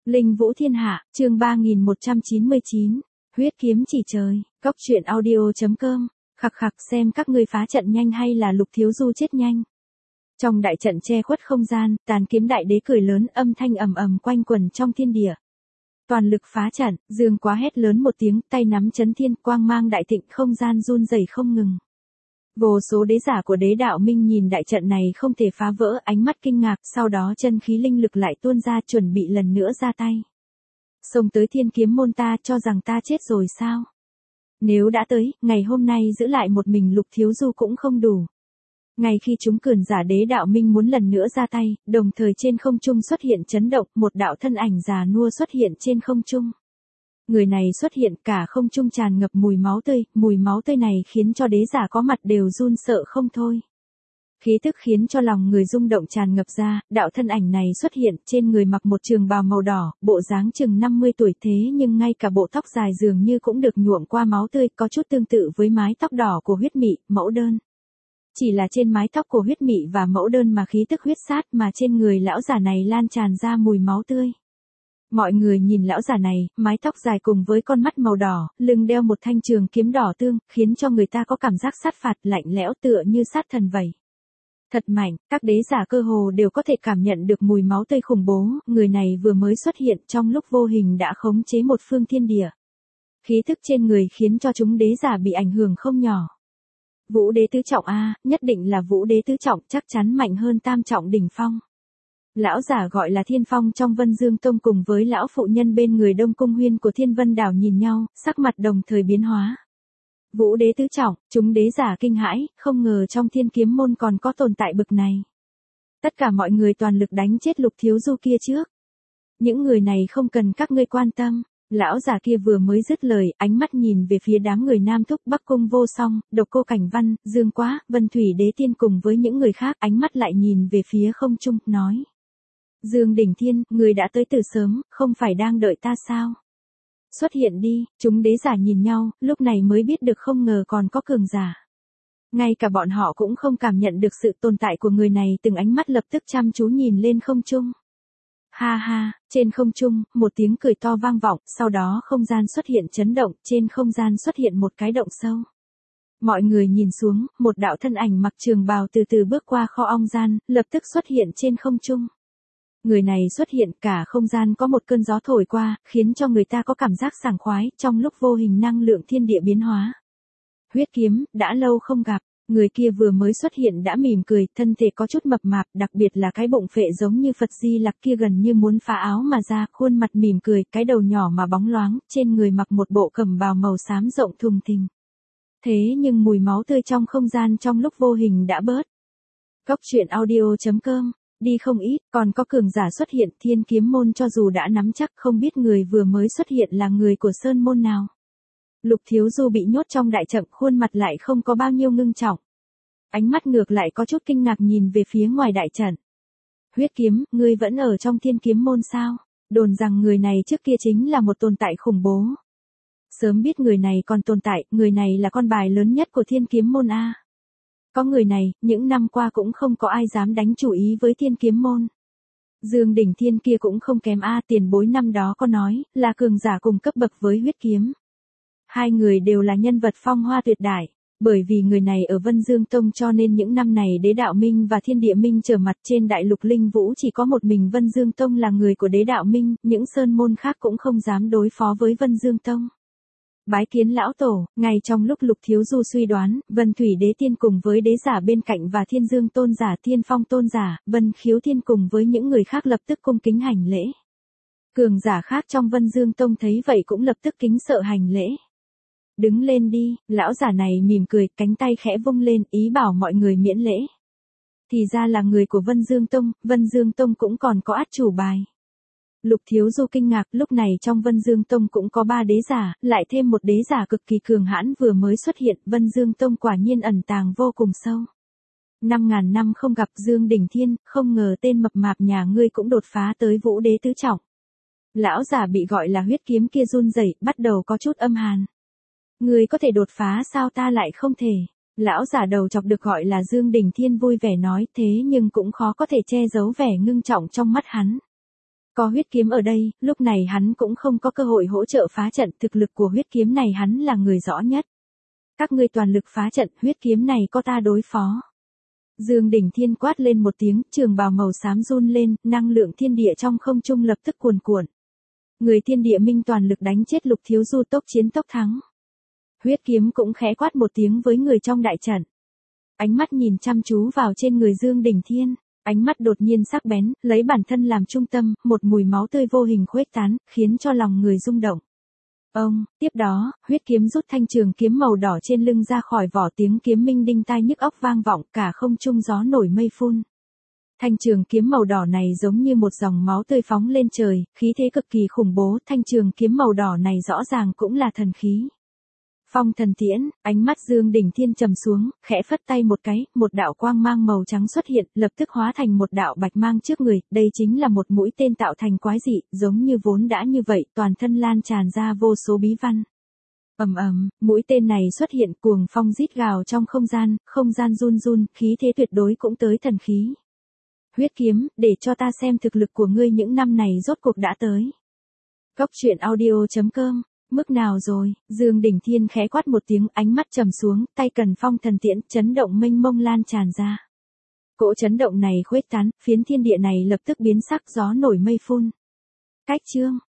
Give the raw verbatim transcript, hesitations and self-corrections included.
Linh Vũ Thiên Hạ, chương ba nghìn một trăm chín mươi chín, huyết kiếm chỉ trời, góc truyện audio.com, khặc khặc xem các ngươi phá trận nhanh hay là Lục Thiếu Du chết nhanh. Trong đại trận che khuất không gian, tàn kiếm đại đế cười lớn, âm thanh ầm ầm quanh quẩn trong thiên địa. Toàn lực phá trận, Dương Quá hét lớn một tiếng, tay nắm chấn thiên, quang mang đại thịnh, không gian run rẩy không ngừng. Vô số đế giả của đế đạo minh nhìn đại trận này không thể phá vỡ, ánh mắt kinh ngạc, sau đó chân khí linh lực lại tuôn ra, chuẩn bị lần nữa ra tay. Xông tới thiên kiếm môn, ta cho rằng ta chết rồi sao? Nếu đã tới, ngày hôm nay giữ lại một mình Lục Thiếu Du cũng không đủ. Ngay khi chúng cường giả đế đạo minh muốn lần nữa ra tay, đồng thời trên không trung xuất hiện chấn động, một đạo thân ảnh già nua xuất hiện trên không trung. Người này xuất hiện, cả không trung tràn ngập mùi máu tươi, mùi máu tươi này khiến cho đế giả có mặt đều run sợ không thôi. Khí tức khiến cho lòng người rung động tràn ngập ra, đạo thân ảnh này xuất hiện, trên người mặc một trường bào màu đỏ, bộ dáng chừng năm mươi tuổi, thế nhưng ngay cả bộ tóc dài dường như cũng được nhuộm qua máu tươi, có chút tương tự với mái tóc đỏ của huyết mị, mẫu đơn. Chỉ là trên mái tóc của huyết mị và mẫu đơn mà khí tức huyết sát, mà trên người lão giả này lan tràn ra mùi máu tươi. Mọi người nhìn lão giả này, mái tóc dài cùng với con mắt màu đỏ, lưng đeo một thanh trường kiếm đỏ tương, khiến cho người ta có cảm giác sát phạt, lạnh lẽo tựa như sát thần vậy. Thật mạnh, các đế giả cơ hồ đều có thể cảm nhận được mùi máu tươi khủng bố, người này vừa mới xuất hiện trong lúc vô hình đã khống chế một phương thiên địa. Khí thức trên người khiến cho chúng đế giả bị ảnh hưởng không nhỏ. Vũ đế tứ trọng a, nhất định là vũ đế tứ trọng, chắc chắn mạnh hơn tam trọng đỉnh phong. Lão giả gọi là Thiên Phong trong Vân Dương Tông cùng với lão phụ nhân bên người Đông Cung Huyên của Thiên Vân Đảo nhìn nhau, sắc mặt đồng thời biến hóa. Vũ đế tứ trọng, chúng đế giả kinh hãi, không ngờ trong Thiên Kiếm môn còn có tồn tại bực này. Tất cả mọi người toàn lực đánh chết Lục Thiếu Du kia trước. Những người này không cần các ngươi quan tâm. Lão giả kia vừa mới dứt lời, ánh mắt nhìn về phía đám người Nam Thúc, Bắc Cung Vô Song, Độc Cô Cảnh Văn, Dương Quá, Vân Thủy Đế Tiên cùng với những người khác, ánh mắt lại nhìn về phía không trung, nói. Dương Đỉnh Thiên, người đã tới từ sớm, không phải đang đợi ta sao? Xuất hiện đi, chúng đế giả nhìn nhau, lúc này mới biết được không ngờ còn có cường giả. Ngay cả bọn họ cũng không cảm nhận được sự tồn tại của người này, từng ánh mắt lập tức chăm chú nhìn lên không trung. Ha ha, trên không trung, một tiếng cười to vang vọng, sau đó không gian xuất hiện chấn động, trên không gian xuất hiện một cái động sâu. Mọi người nhìn xuống, một đạo thân ảnh mặc trường bào từ từ bước qua kho ong gian, lập tức xuất hiện trên không trung. Người này xuất hiện, cả không gian có một cơn gió thổi qua, khiến cho người ta có cảm giác sảng khoái, trong lúc vô hình năng lượng thiên địa biến hóa. Huyết kiếm, đã lâu không gặp, người kia vừa mới xuất hiện đã mỉm cười, thân thể có chút mập mạp, đặc biệt là cái bụng phệ giống như Phật Di Lặc kia gần như muốn phá áo mà ra, khuôn mặt mỉm cười, cái đầu nhỏ mà bóng loáng, trên người mặc một bộ cẩm bào màu xám rộng thùng thình. Thế nhưng mùi máu tươi trong không gian trong lúc vô hình đã bớt. Góc truyện audio.com, đi không ít, còn có cường giả xuất hiện, Thiên Kiếm môn cho dù đã nắm chắc không biết người vừa mới xuất hiện là người của Sơn môn nào. Lục Thiếu Du bị nhốt trong đại trận, khuôn mặt lại không có bao nhiêu ngưng trọng. Ánh mắt ngược lại có chút kinh ngạc nhìn về phía ngoài đại trận. Huyết kiếm, ngươi vẫn ở trong Thiên Kiếm môn sao? Đồn rằng người này trước kia chính là một tồn tại khủng bố. Sớm biết người này còn tồn tại, người này là con bài lớn nhất của Thiên Kiếm môn a. Có người này, những năm qua cũng không có ai dám đánh chủ ý với Thiên Kiếm môn. Dương Đỉnh Thiên kia cũng không kém a, tiền bối năm đó có nói, là cường giả cùng cấp bậc với huyết kiếm. Hai người đều là nhân vật phong hoa tuyệt đại, bởi vì người này ở Vân Dương Tông cho nên những năm này Đế Đạo Minh và Thiên Địa Minh trở mặt, trên đại lục Linh Vũ chỉ có một mình Vân Dương Tông là người của Đế Đạo Minh, những sơn môn khác cũng không dám đối phó với Vân Dương Tông. Bái kiến lão tổ, ngay trong lúc Lục Thiếu Du suy đoán, Vân Thủy Đế Tiên cùng với đế giả bên cạnh và Thiên Dương Tôn giả, Thiên Phong Tôn giả, Vân Khiếu Thiên cùng với những người khác lập tức cung kính hành lễ. Cường giả khác trong Vân Dương Tông thấy vậy cũng lập tức kính sợ hành lễ. Đứng lên đi, lão giả này mỉm cười, cánh tay khẽ vung lên, ý bảo mọi người miễn lễ. Thì ra là người của Vân Dương Tông, Vân Dương Tông cũng còn có át chủ bài. Lục Thiếu Du kinh ngạc, lúc này trong Vân Dương Tông cũng có ba đế giả, lại thêm một đế giả cực kỳ cường hãn vừa mới xuất hiện, Vân Dương Tông quả nhiên ẩn tàng vô cùng sâu. Năm ngàn năm không gặp Dương Đỉnh Thiên, không ngờ tên mập mạp nhà ngươi cũng đột phá tới vũ đế tứ trọng. Lão giả bị gọi là huyết kiếm kia run rẩy, bắt đầu có chút âm hàn. Ngươi có thể đột phá sao ta lại không thể? Lão giả đầu chọc được gọi là Dương Đỉnh Thiên vui vẻ nói, thế nhưng cũng khó có thể che giấu vẻ ngưng trọng trong mắt hắn. Có huyết kiếm ở đây, lúc này hắn cũng không có cơ hội hỗ trợ phá trận, thực lực của huyết kiếm này hắn là người rõ nhất. Các ngươi toàn lực phá trận, huyết kiếm này có ta đối phó. Dương Đỉnh Thiên quát lên một tiếng, trường bào màu xám run lên, năng lượng thiên địa trong không trung lập tức cuồn cuộn. Người thiên địa minh toàn lực đánh chết Lục Thiếu Du, tốc chiến tốc thắng. Huyết kiếm cũng khẽ quát một tiếng với người trong đại trận. Ánh mắt nhìn chăm chú vào trên người Dương Đỉnh Thiên, ánh mắt đột nhiên sắc bén, lấy bản thân làm trung tâm, một mùi máu tươi vô hình khuếch tán, khiến cho lòng người rung động. Ông, tiếp đó, huyết kiếm rút thanh trường kiếm màu đỏ trên lưng ra khỏi vỏ, tiếng kiếm minh đinh tai nhức óc vang vọng, cả không trung gió nổi mây phun. Thanh trường kiếm màu đỏ này giống như một dòng máu tươi phóng lên trời, khí thế cực kỳ khủng bố, thanh trường kiếm màu đỏ này rõ ràng cũng là thần khí. Phong thần tiễn, ánh mắt Dương Đỉnh Thiên trầm xuống, khẽ phất tay một cái, một đạo quang mang màu trắng xuất hiện, lập tức hóa thành một đạo bạch mang trước người, đây chính là một mũi tên tạo thành quái dị, giống như vốn đã như vậy, toàn thân lan tràn ra vô số bí văn. Ầm ầm, mũi tên này xuất hiện, cuồng phong rít gào trong không gian, không gian run run, khí thế tuyệt đối cũng tới thần khí. Huyết kiếm, để cho ta xem thực lực của ngươi những năm này rốt cuộc đã tới. Góc truyện audio chấm com. Mức nào rồi? Dương Đỉnh Thiên khẽ quát một tiếng, ánh mắt trầm xuống, tay cần phong thần tiễn, chấn động mênh mông lan tràn ra. Cỗ chấn động này khuếch tán, phiến thiên địa này lập tức biến sắc, gió nổi mây phun. Cách chương